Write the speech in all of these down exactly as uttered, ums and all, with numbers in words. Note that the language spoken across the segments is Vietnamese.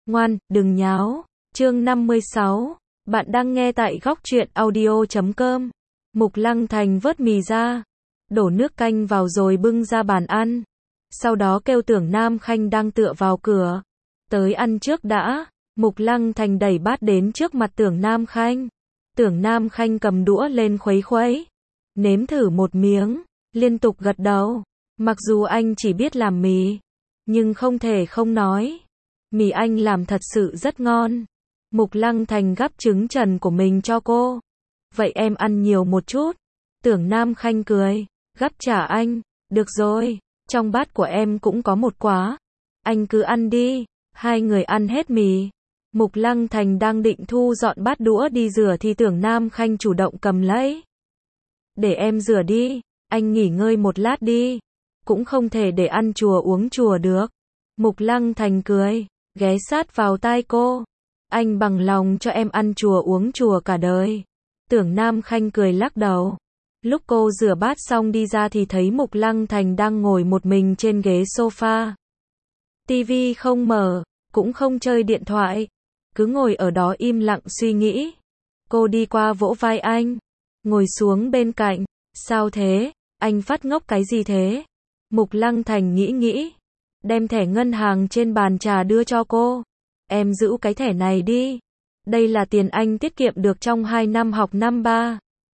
Ngoan, đừng nháo. Chương năm mươi sáu. Bạn đang nghe tại góc truyện audio chấm com. Mục Lăng Thành vớt mì ra, đổ nước canh vào rồi bưng ra bàn ăn. Sau đó kêu Tưởng Nam Khanh đang tựa vào cửa, tới ăn trước đã. Mục Lăng Thành đẩy bát đến trước mặt Tưởng Nam Khanh. Tưởng Nam Khanh cầm đũa lên khuấy khuấy, nếm thử một miếng, liên tục gật đầu. Mặc dù anh chỉ biết làm mì, nhưng không thể không nói, mì anh làm thật sự rất ngon. Mục Lăng Thành gắp trứng trần của mình cho cô. Vậy em ăn nhiều một chút. Tưởng Nam Khanh cười, gắp trả anh. Được rồi, trong bát của em cũng có một quả. Anh cứ ăn đi. Hai người ăn hết mì. Mục Lăng Thành đang định thu dọn bát đũa đi rửa thì Tưởng Nam Khanh chủ động cầm lấy. Để em rửa đi, anh nghỉ ngơi một lát đi. Cũng không thể để ăn chùa uống chùa được. Mục Lăng Thành cười, ghé sát vào tai cô. Anh bằng lòng cho em ăn chùa uống chùa cả đời. Tưởng Nam Khanh cười lắc đầu. Lúc cô rửa bát xong đi ra thì thấy Mục Lăng Thành đang ngồi một mình trên ghế sofa. Tivi không mở, cũng không chơi điện thoại, cứ ngồi ở đó im lặng suy nghĩ. Cô đi qua vỗ vai anh, ngồi xuống bên cạnh. Sao thế? Anh phát ngốc cái gì thế? Mục Lăng Thành nghĩ nghĩ, đem thẻ ngân hàng trên bàn trà đưa cho cô. Em giữ cái thẻ này đi. Đây là tiền anh tiết kiệm được trong hai năm học năm ba.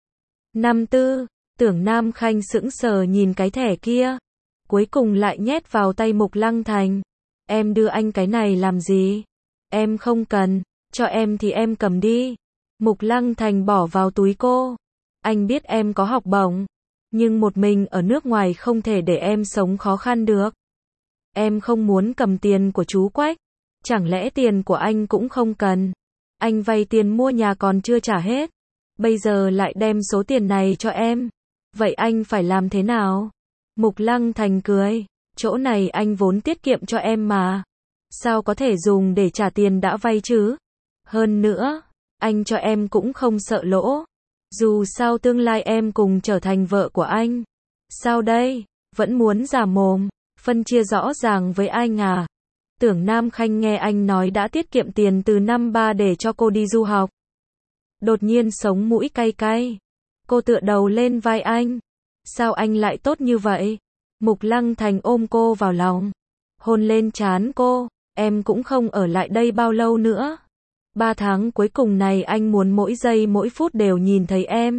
Năm tư, Tưởng Nam Khanh sững sờ nhìn cái thẻ kia. Cuối cùng lại nhét vào tay Mục Lăng Thành. Em đưa anh cái này làm gì? Em không cần, cho em thì em cầm đi. Mục Lăng Thành bỏ vào túi cô. Anh biết em có học bổng, nhưng một mình ở nước ngoài không thể để em sống khó khăn được. Em không muốn cầm tiền của chú Quách. Chẳng lẽ tiền của anh cũng không cần? Anh vay tiền mua nhà còn chưa trả hết, bây giờ lại đem số tiền này cho em. Vậy anh phải làm thế nào? Mục Lăng Thành cười, chỗ này anh vốn tiết kiệm cho em mà. Sao có thể dùng để trả tiền đã vay chứ? Hơn nữa, anh cho em cũng không sợ lỗ. Dù sao tương lai em cùng trở thành vợ của anh. Sao đây? Vẫn muốn giả mồm, phân chia rõ ràng với anh à? Tưởng Nam Khanh nghe anh nói đã tiết kiệm tiền từ năm ba để cho cô đi du học. Đột nhiên sống mũi cay cay. Cô tựa đầu lên vai anh. Sao anh lại tốt như vậy? Mục Lăng Thành ôm cô vào lòng, hôn lên trán cô. Em cũng không ở lại đây bao lâu nữa. Ba tháng cuối cùng này anh muốn mỗi giây mỗi phút đều nhìn thấy em.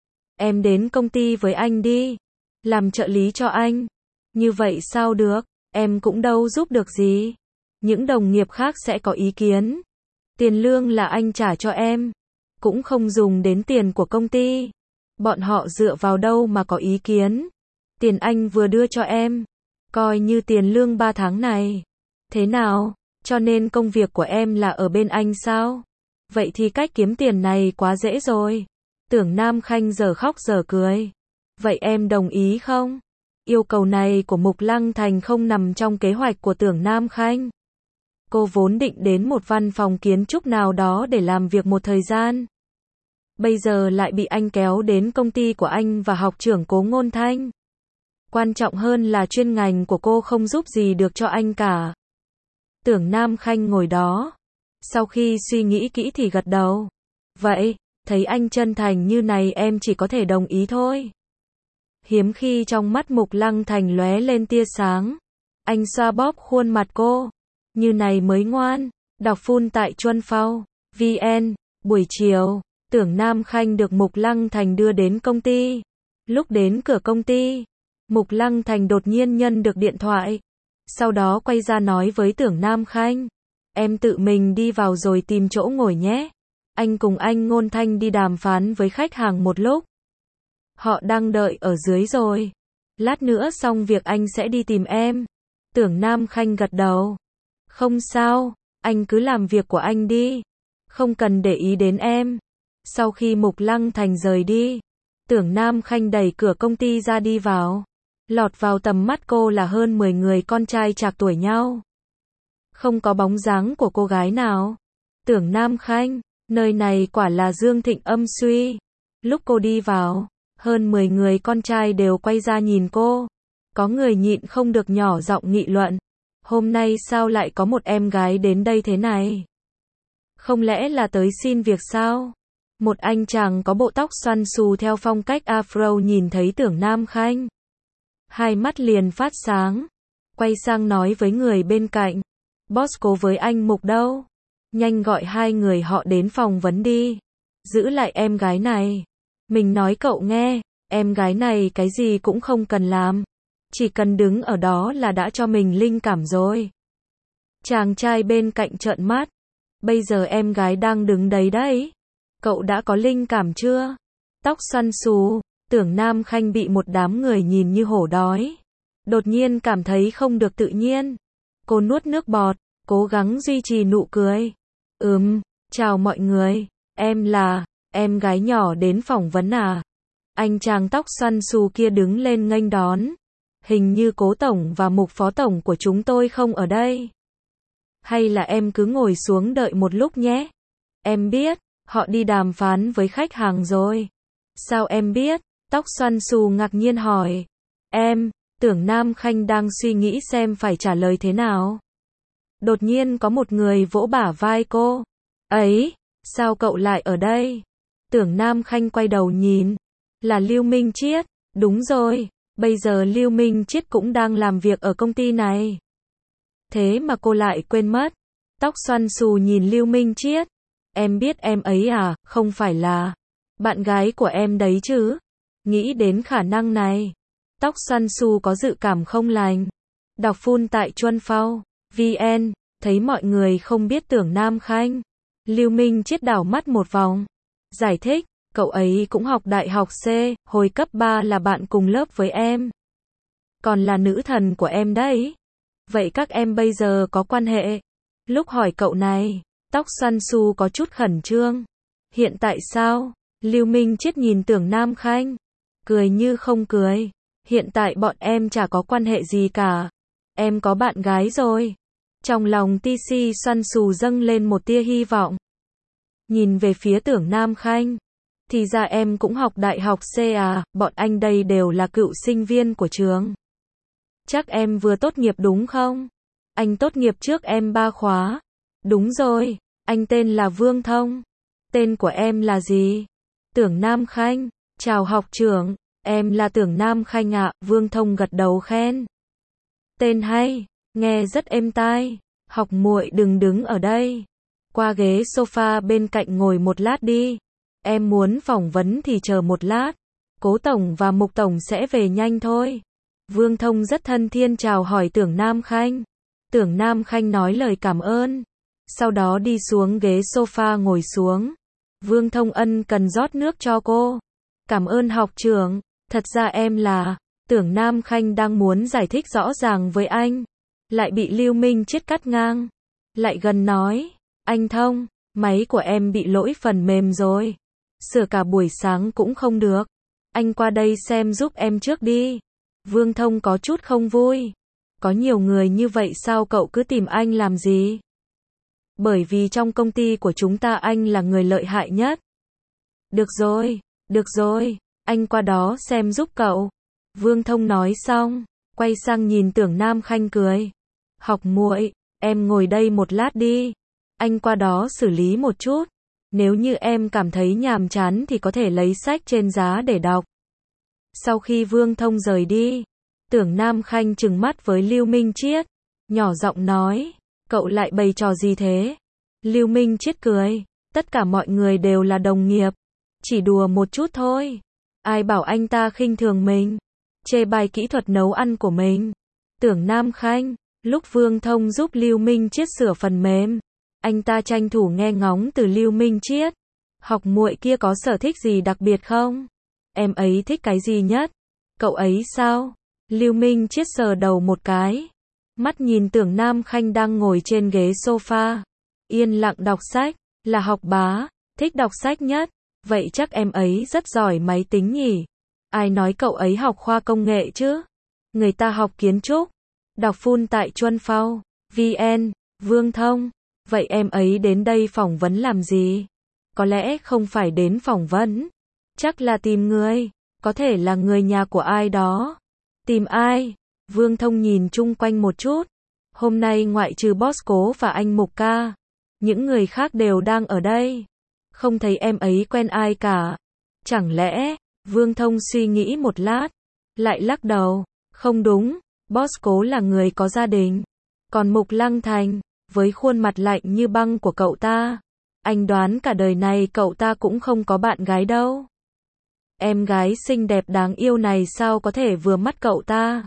Em đến công ty với anh đi, làm trợ lý cho anh. Như vậy sao được? Em cũng đâu giúp được gì. Những đồng nghiệp khác sẽ có ý kiến. Tiền lương là anh trả cho em, cũng không dùng đến tiền của công ty. Bọn họ dựa vào đâu mà có ý kiến? Tiền anh vừa đưa cho em, coi như tiền lương ba tháng này. Thế nào? Cho nên công việc của em là ở bên anh sao? Vậy thì cách kiếm tiền này quá dễ rồi. Tưởng Nam Khanh giờ khóc giờ cười. Vậy em đồng ý không? Yêu cầu này của Mục Lăng Thành không nằm trong kế hoạch của Tưởng Nam Khanh. Cô vốn định đến một văn phòng kiến trúc nào đó để làm việc một thời gian. Bây giờ lại bị anh kéo đến công ty của anh và học trưởng Cố Ngôn Thanh. Quan trọng hơn là chuyên ngành của cô không giúp gì được cho anh cả. Tưởng Nam Khanh ngồi đó, sau khi suy nghĩ kỹ thì gật đầu. Vậy, thấy anh chân thành như này em chỉ có thể đồng ý thôi. Hiếm khi trong mắt Mục Lăng Thành lóe lên tia sáng. Anh xoa bóp khuôn mặt cô. Như này mới ngoan. Đọc full tại Chuân Phao vê en. Buổi chiều, Tưởng Nam Khanh được Mục Lăng Thành đưa đến công ty. Lúc đến cửa công ty, Mục Lăng Thành đột nhiên nhận được điện thoại. Sau đó quay ra nói với Tưởng Nam Khanh. Em tự mình đi vào rồi tìm chỗ ngồi nhé. Anh cùng anh Ngôn Thanh đi đàm phán với khách hàng một lúc. Họ đang đợi ở dưới rồi. Lát nữa xong việc anh sẽ đi tìm em. Tưởng Nam Khanh gật đầu. Không sao, anh cứ làm việc của anh đi. Không cần để ý đến em. Sau khi Mục Lăng Thành rời đi, Tưởng Nam Khanh đẩy cửa công ty ra đi vào. Lọt vào tầm mắt cô là hơn mười người con trai trạc tuổi nhau. Không có bóng dáng của cô gái nào. Tưởng Nam Khanh, nơi này quả là dương thịnh âm suy. Lúc cô đi vào, hơn mười người con trai đều quay ra nhìn cô. Có người nhịn không được nhỏ giọng nghị luận. Hôm nay sao lại có một em gái đến đây thế này? Không lẽ là tới xin việc sao? Một anh chàng có bộ tóc xoăn xù theo phong cách Afro nhìn thấy Tưởng Nam Khanh. Hai mắt liền phát sáng. Quay sang nói với người bên cạnh. Boss cố với anh Mục đâu? Nhanh gọi hai người họ đến phỏng vấn đi. Giữ lại em gái này. Mình nói cậu nghe, em gái này cái gì cũng không cần làm. Chỉ cần đứng ở đó là đã cho mình linh cảm rồi. Chàng trai bên cạnh trợn mắt. Bây giờ em gái đang đứng đấy đấy. Cậu đã có linh cảm chưa? Tóc xoăn xù, Tưởng Nam Khanh bị một đám người nhìn như hổ đói. Đột nhiên cảm thấy không được tự nhiên. Cô nuốt nước bọt, cố gắng duy trì nụ cười. Ừm, chào mọi người, em là, em gái nhỏ đến phỏng vấn à? Anh chàng tóc xoăn xù kia đứng lên nghênh đón. Hình như Cố tổng và Mục phó tổng của chúng tôi không ở đây. Hay là em cứ ngồi xuống đợi một lúc nhé. Em biết, họ đi đàm phán với khách hàng rồi. Sao em biết? Tóc xoăn xù ngạc nhiên hỏi. Em, Tưởng Nam Khanh đang suy nghĩ xem phải trả lời thế nào. Đột nhiên có một người vỗ bả vai cô. Ấy, sao cậu lại ở đây? Tưởng Nam Khanh quay đầu nhìn. Là Lưu Minh Chiết. Đúng rồi, bây giờ Lưu Minh Chiết cũng đang làm việc ở công ty này. Thế mà cô lại quên mất. Tóc xoăn xù nhìn Lưu Minh Chiết. Em biết em ấy à, không phải là bạn gái của em đấy chứ? Nghĩ đến khả năng này. Tóc xoăn xù có dự cảm không lành. Đọc full tại Chuân Phao, vê en, thấy mọi người không biết Tưởng Nam Khanh. Lưu Minh Chiết đảo mắt một vòng. Giải thích, cậu ấy cũng học đại học C, hồi cấp ba là bạn cùng lớp với em. Còn là nữ thần của em đấy. Vậy các em bây giờ có quan hệ? Lúc hỏi cậu này, tóc xoăn xù có chút khẩn trương. Hiện tại sao? Lưu Minh Chiết nhìn Tưởng Nam Khanh. Cười như không cười. Hiện tại bọn em chả có quan hệ gì cả. Em có bạn gái rồi. Trong lòng tê xê xoăn xù dâng lên một tia hy vọng. Nhìn về phía Tưởng Nam Khanh. Thì ra em cũng học đại học C à, bọn anh đây đều là cựu sinh viên của trường. Chắc em vừa tốt nghiệp đúng không? Anh tốt nghiệp trước em ba khóa. Đúng rồi, anh tên là Vương Thông. Tên của em là gì? Tưởng Nam Khanh. Chào học trưởng, em là Tưởng Nam Khanh ạ, Vương Thông gật đầu khen. Tên hay, nghe rất êm tai. Học muội đừng đứng ở đây. Qua ghế sofa bên cạnh ngồi một lát đi. Em muốn phỏng vấn thì chờ một lát. Cố tổng và Mục tổng sẽ về nhanh thôi. Vương Thông rất thân thiện chào hỏi Tưởng Nam Khanh. Tưởng Nam Khanh nói lời cảm ơn. Sau đó đi xuống ghế sofa ngồi xuống. Vương Thông ân cần rót nước cho cô. Cảm ơn học trưởng. Thật ra em là... Tưởng Nam Khanh đang muốn giải thích rõ ràng với anh. Lại bị Lưu Minh Chiết cắt ngang. Lại gần nói. Anh Thông, máy của em bị lỗi phần mềm rồi. Sửa cả buổi sáng cũng không được. Anh qua đây xem giúp em trước đi. Vương Thông có chút không vui. Có nhiều người như vậy sao cậu cứ tìm anh làm gì? Bởi vì trong công ty của chúng ta anh là người lợi hại nhất. Được rồi, được rồi, anh qua đó xem giúp cậu. Vương Thông nói xong, quay sang nhìn Tưởng Nam Khanh cười. Học muội, em ngồi đây một lát đi. Anh qua đó xử lý một chút. Nếu như em cảm thấy nhàm chán thì có thể lấy sách trên giá để đọc. Sau khi Vương Thông rời đi, Tưởng Nam Khanh trừng mắt với Lưu Minh Chiết, nhỏ giọng nói, cậu lại bày trò gì thế? Lưu Minh Chiết cười, tất cả mọi người đều là đồng nghiệp, chỉ đùa một chút thôi. Ai bảo anh ta khinh thường mình, chê bai kỹ thuật nấu ăn của mình. Tưởng Nam Khanh, lúc Vương Thông giúp Lưu Minh Chiết sửa phần mềm, anh ta tranh thủ nghe ngóng từ Lưu Minh Chiết. Học muội kia có sở thích gì đặc biệt không? Em ấy thích cái gì nhất? Cậu ấy sao? Lưu Minh Chiết sờ đầu một cái. Mắt nhìn Tưởng Nam Khanh đang ngồi trên ghế sofa. Yên lặng đọc sách. Là học bá. Thích đọc sách nhất. Vậy chắc em ấy rất giỏi máy tính nhỉ? Ai nói cậu ấy học khoa công nghệ chứ? Người ta học kiến trúc. Đọc full tại Chuân Phao, vê en, Vương Thông. Vậy em ấy đến đây phỏng vấn làm gì? Có lẽ không phải đến phỏng vấn. Chắc là tìm người. Có thể là người nhà của ai đó. Tìm ai? Vương Thông nhìn chung quanh một chút. Hôm nay ngoại trừ boss Cố và anh Mục ca, những người khác đều đang ở đây. Không thấy em ấy quen ai cả. Chẳng lẽ, Vương Thông suy nghĩ một lát, lại lắc đầu, không đúng, boss Cố là người có gia đình. Còn Mục Lăng Thành, với khuôn mặt lạnh như băng của cậu ta, anh đoán cả đời này cậu ta cũng không có bạn gái đâu. Em gái xinh đẹp đáng yêu này sao có thể vừa mắt cậu ta?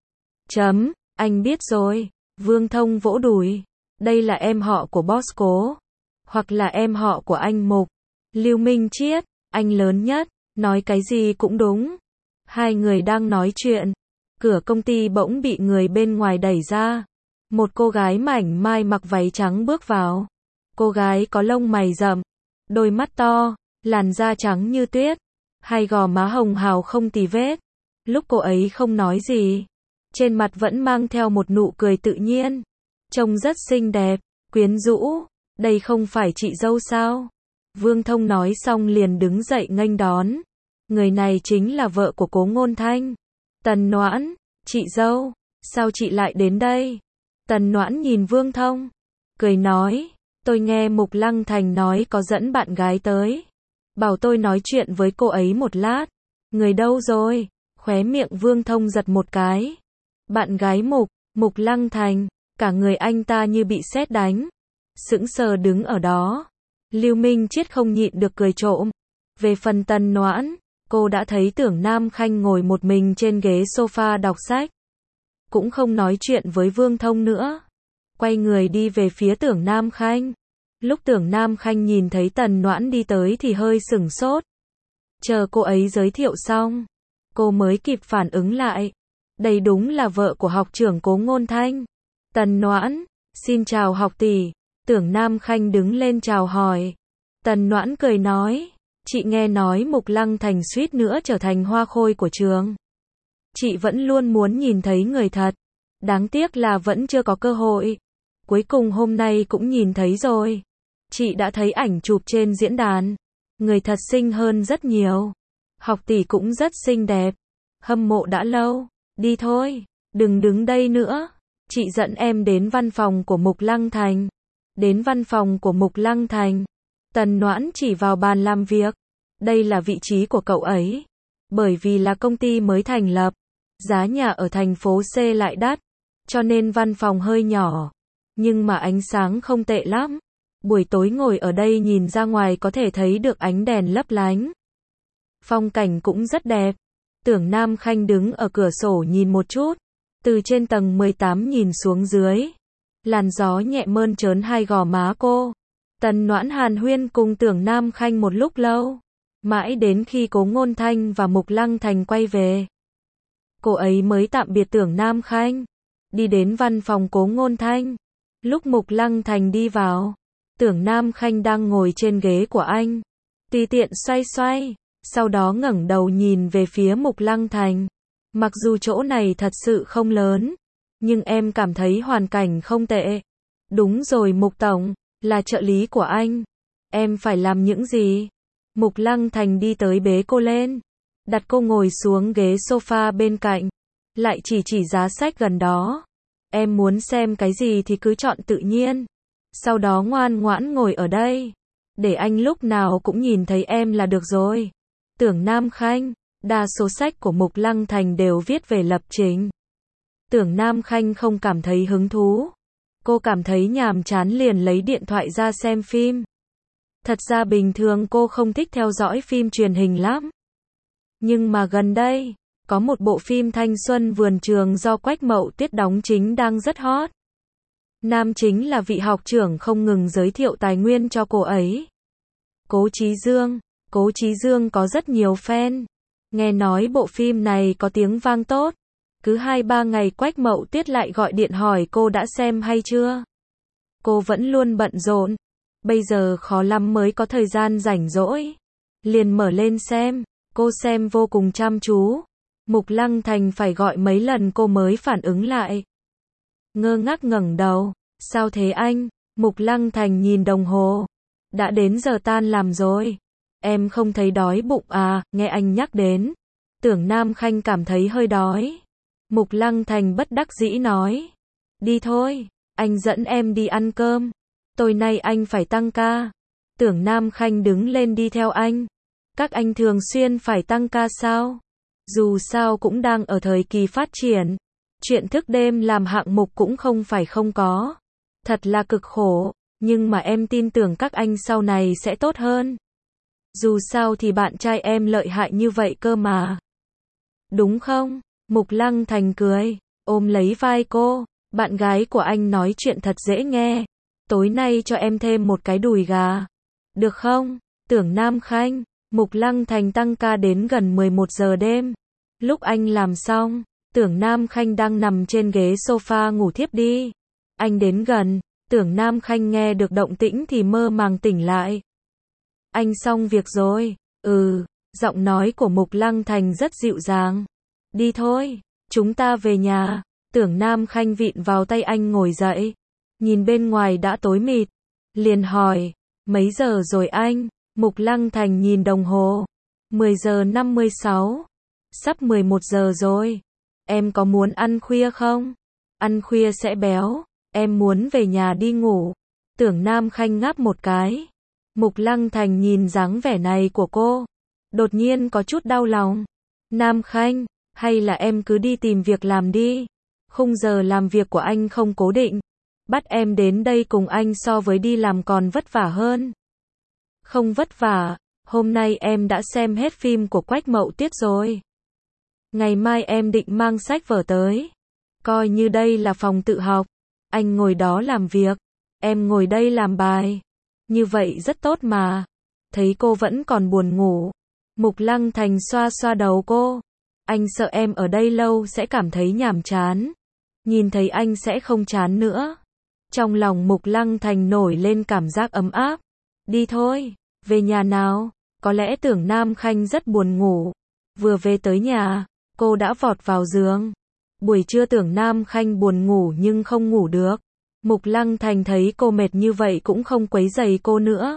Chấm, anh biết rồi. Vương Thông vỗ đùi. Đây là em họ của boss Cố. Hoặc là em họ của anh Mục. Lưu Minh Chiết, anh lớn nhất, nói cái gì cũng đúng. Hai người đang nói chuyện. Cửa công ty bỗng bị người bên ngoài đẩy ra. Một cô gái mảnh mai mặc váy trắng bước vào. Cô gái có lông mày rậm, đôi mắt to, làn da trắng như tuyết, hai gò má hồng hào không tì vết. Lúc cô ấy không nói gì, trên mặt vẫn mang theo một nụ cười tự nhiên. Trông rất xinh đẹp, quyến rũ. Đây không phải chị dâu sao? Vương Thông nói xong liền đứng dậy nghênh đón. Người này chính là vợ của Cố Ngôn Thanh. Tần Noãn, chị dâu, sao chị lại đến đây? Tần Noãn nhìn Vương Thông, cười nói, tôi nghe Mục Lăng Thành nói có dẫn bạn gái tới. Bảo tôi nói chuyện với cô ấy một lát. Người đâu rồi? Khóe miệng Vương Thông giật một cái. Bạn gái Mục, Mục Lăng Thành, cả người anh ta như bị sét đánh. Sững sờ đứng ở đó. Lưu Minh Chiết không nhịn được cười trộm. Về phần Tần Noãn, cô đã thấy Tưởng Nam Khanh ngồi một mình trên ghế sofa đọc sách. Cũng không nói chuyện với Vương Thông nữa. Quay người đi về phía Tưởng Nam Khanh. Lúc Tưởng Nam Khanh nhìn thấy Tần Noãn đi tới thì hơi sửng sốt. Chờ cô ấy giới thiệu xong, cô mới kịp phản ứng lại. Đây đúng là vợ của học trưởng Cố Ngôn Thanh. Tần Noãn, xin chào học tỷ. Tưởng Nam Khanh đứng lên chào hỏi. Tần Noãn cười nói, chị nghe nói Mục Lăng Thành suýt nữa trở thành hoa khôi của trường. Chị vẫn luôn muốn nhìn thấy người thật. Đáng tiếc là vẫn chưa có cơ hội. Cuối cùng hôm nay cũng nhìn thấy rồi. Chị đã thấy ảnh chụp trên diễn đàn. Người thật xinh hơn rất nhiều. Học tỷ cũng rất xinh đẹp. Hâm mộ đã lâu. Đi thôi, đừng đứng đây nữa. Chị dẫn em đến văn phòng của Mục Lăng Thành. Đến văn phòng của Mục Lăng Thành. Tần Noãn chỉ vào bàn làm việc. Đây là vị trí của cậu ấy. Bởi vì là công ty mới thành lập, giá nhà ở thành phố C lại đắt, cho nên văn phòng hơi nhỏ. Nhưng mà ánh sáng không tệ lắm. Buổi tối ngồi ở đây nhìn ra ngoài có thể thấy được ánh đèn lấp lánh. Phong cảnh cũng rất đẹp. Tưởng Nam Khanh đứng ở cửa sổ nhìn một chút. Từ trên tầng mười tám nhìn xuống dưới. Làn gió nhẹ mơn trớn hai gò má cô. Tần Noãn hàn huyên cùng Tưởng Nam Khanh một lúc lâu. Mãi đến khi Cố Ngôn Thanh và Mục Lăng Thành quay về, cô ấy mới tạm biệt Tưởng Nam Khanh. Đi đến văn phòng Cố Ngôn Thanh. Lúc Mục Lăng Thành đi vào, Tưởng Nam Khanh đang ngồi trên ghế của anh. Tùy tiện xoay xoay. Sau đó ngẩng đầu nhìn về phía Mục Lăng Thành. Mặc dù chỗ này thật sự không lớn, nhưng em cảm thấy hoàn cảnh không tệ. Đúng rồi Mục Tổng, là trợ lý của anh. Em phải làm những gì? Mục Lăng Thành đi tới bế cô lên. Đặt cô ngồi xuống ghế sofa bên cạnh. Lại chỉ chỉ giá sách gần đó. Em muốn xem cái gì thì cứ chọn tự nhiên. Sau đó ngoan ngoãn ngồi ở đây. Để anh lúc nào cũng nhìn thấy em là được rồi. Tưởng Nam Khanh, đa số sách của Mục Lăng Thành đều viết về lập trình. Tưởng Nam Khanh không cảm thấy hứng thú. Cô cảm thấy nhàm chán liền lấy điện thoại ra xem phim. Thật ra bình thường cô không thích theo dõi phim truyền hình lắm. Nhưng mà gần đây, có một bộ phim thanh xuân vườn trường do Quách Mậu Tiết đóng chính đang rất hot. Nam chính là vị học trưởng không ngừng giới thiệu tài nguyên cho cô ấy. Cố Chí Dương. Cố Chí Dương có rất nhiều fan. Nghe nói bộ phim này có tiếng vang tốt. Cứ hai ba ngày Quách Mậu Tiết lại gọi điện hỏi cô đã xem hay chưa. Cô vẫn luôn bận rộn. Bây giờ khó lắm mới có thời gian rảnh rỗi. Liền mở lên xem. Cô xem vô cùng chăm chú. Mục Lăng Thành phải gọi mấy lần cô mới phản ứng lại. Ngơ ngác ngẩng đầu. Sao thế anh? Mục Lăng Thành nhìn đồng hồ. Đã đến giờ tan làm rồi. Em không thấy đói bụng à? Nghe anh nhắc đến. Tưởng Nam Khanh cảm thấy hơi đói. Mục Lăng Thành bất đắc dĩ nói. Đi thôi, anh dẫn em đi ăn cơm. Tối nay anh phải tăng ca. Tưởng Nam Khanh đứng lên đi theo anh. Các anh thường xuyên phải tăng ca sao? Dù sao cũng đang ở thời kỳ phát triển. Chuyện thức đêm làm hạng mục cũng không phải không có. Thật là cực khổ, nhưng mà em tin tưởng các anh sau này sẽ tốt hơn. Dù sao thì bạn trai em lợi hại như vậy cơ mà. Đúng không? Mục Lăng Thành cười, ôm lấy vai cô. Bạn gái của anh nói chuyện thật dễ nghe. Tối nay cho em thêm một cái đùi gà. Được không? Tưởng Nam Khanh. Mục Lăng Thành tăng ca đến gần mười một giờ đêm. Lúc anh làm xong, Tưởng Nam Khanh đang nằm trên ghế sofa ngủ thiếp đi. Anh đến gần, Tưởng Nam Khanh nghe được động tĩnh thì mơ màng tỉnh lại. Anh xong việc rồi. Ừ, giọng nói của Mục Lăng Thành rất dịu dàng. Đi thôi, chúng ta về nhà. Tưởng Nam Khanh vịn vào tay anh ngồi dậy. Nhìn bên ngoài đã tối mịt. Liền hỏi, mấy giờ rồi anh? Mục Lăng Thành nhìn đồng hồ. mười giờ năm mươi sáu. Sắp mười một giờ rồi. Em có muốn ăn khuya không? Ăn khuya sẽ béo. Em muốn về nhà đi ngủ. Tưởng Nam Khanh ngáp một cái. Mục Lăng Thành nhìn dáng vẻ này của cô. Đột nhiên có chút đau lòng. Nam Khanh, hay là em cứ đi tìm việc làm đi. Khung giờ làm việc của anh không cố định. Bắt em đến đây cùng anh so với đi làm còn vất vả hơn. Không vất vả, hôm nay em đã xem hết phim của Quách Mậu Tiết rồi. Ngày mai em định mang sách vở tới. Coi như đây là phòng tự học. Anh ngồi đó làm việc, em ngồi đây làm bài. Như vậy rất tốt mà. Thấy cô vẫn còn buồn ngủ. Mục Lăng Thành xoa xoa đầu cô. Anh sợ em ở đây lâu sẽ cảm thấy nhàm chán. Nhìn thấy anh sẽ không chán nữa. Trong lòng Mục Lăng Thành nổi lên cảm giác ấm áp. Đi thôi, về nhà nào. Có lẽ Tưởng Nam Khanh rất buồn ngủ. Vừa về tới nhà, cô đã vọt vào giường. Buổi trưa Tưởng Nam Khanh buồn ngủ nhưng không ngủ được. Mục Lăng Thành thấy cô mệt như vậy cũng không quấy rầy cô nữa.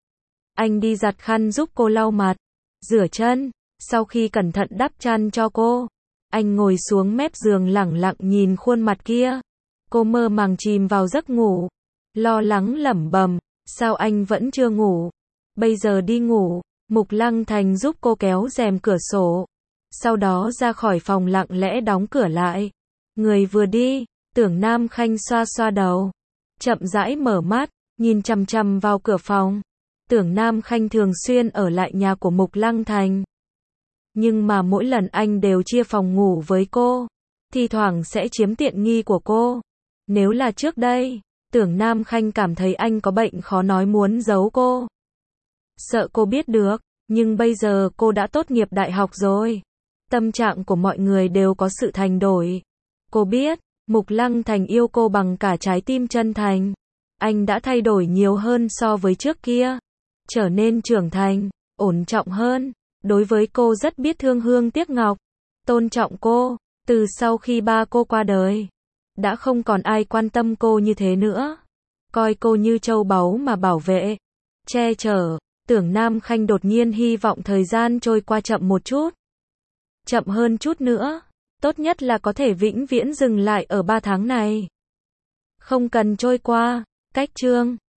Anh đi giặt khăn giúp cô lau mặt, rửa chân. Sau khi cẩn thận đắp chăn cho cô, anh ngồi xuống mép giường lẳng lặng nhìn khuôn mặt kia. Cô mơ màng chìm vào giấc ngủ. Lo lắng lẩm bẩm, sao anh vẫn chưa ngủ? Bây giờ đi ngủ. Mục Lăng Thành giúp cô kéo rèm cửa sổ. Sau đó ra khỏi phòng lặng lẽ đóng cửa lại. Người vừa đi, Tưởng Nam Khanh xoa xoa đầu. Chậm rãi mở mắt, nhìn chằm chằm vào cửa phòng. Tưởng Nam Khanh thường xuyên ở lại nhà của Mục Lăng Thành. Nhưng mà mỗi lần anh đều chia phòng ngủ với cô. Thi thoảng sẽ chiếm tiện nghi của cô. Nếu là trước đây, Tưởng Nam Khanh cảm thấy anh có bệnh khó nói muốn giấu cô. Sợ cô biết được, nhưng bây giờ cô đã tốt nghiệp đại học rồi. Tâm trạng của mọi người đều có sự thay đổi. Cô biết, Mục Lăng Thành yêu cô bằng cả trái tim chân thành. Anh đã thay đổi nhiều hơn so với trước kia. Trở nên trưởng thành, ổn trọng hơn. Đối với cô rất biết thương hương tiếc ngọc. Tôn trọng cô. Từ sau khi ba cô qua đời, đã không còn ai quan tâm cô như thế nữa. Coi cô như châu báu mà bảo vệ, che chở. Tưởng Nam Khanh đột nhiên hy vọng thời gian trôi qua chậm một chút. Chậm hơn chút nữa. Tốt nhất là có thể vĩnh viễn dừng lại ở ba tháng này. Không cần trôi qua. Cách chương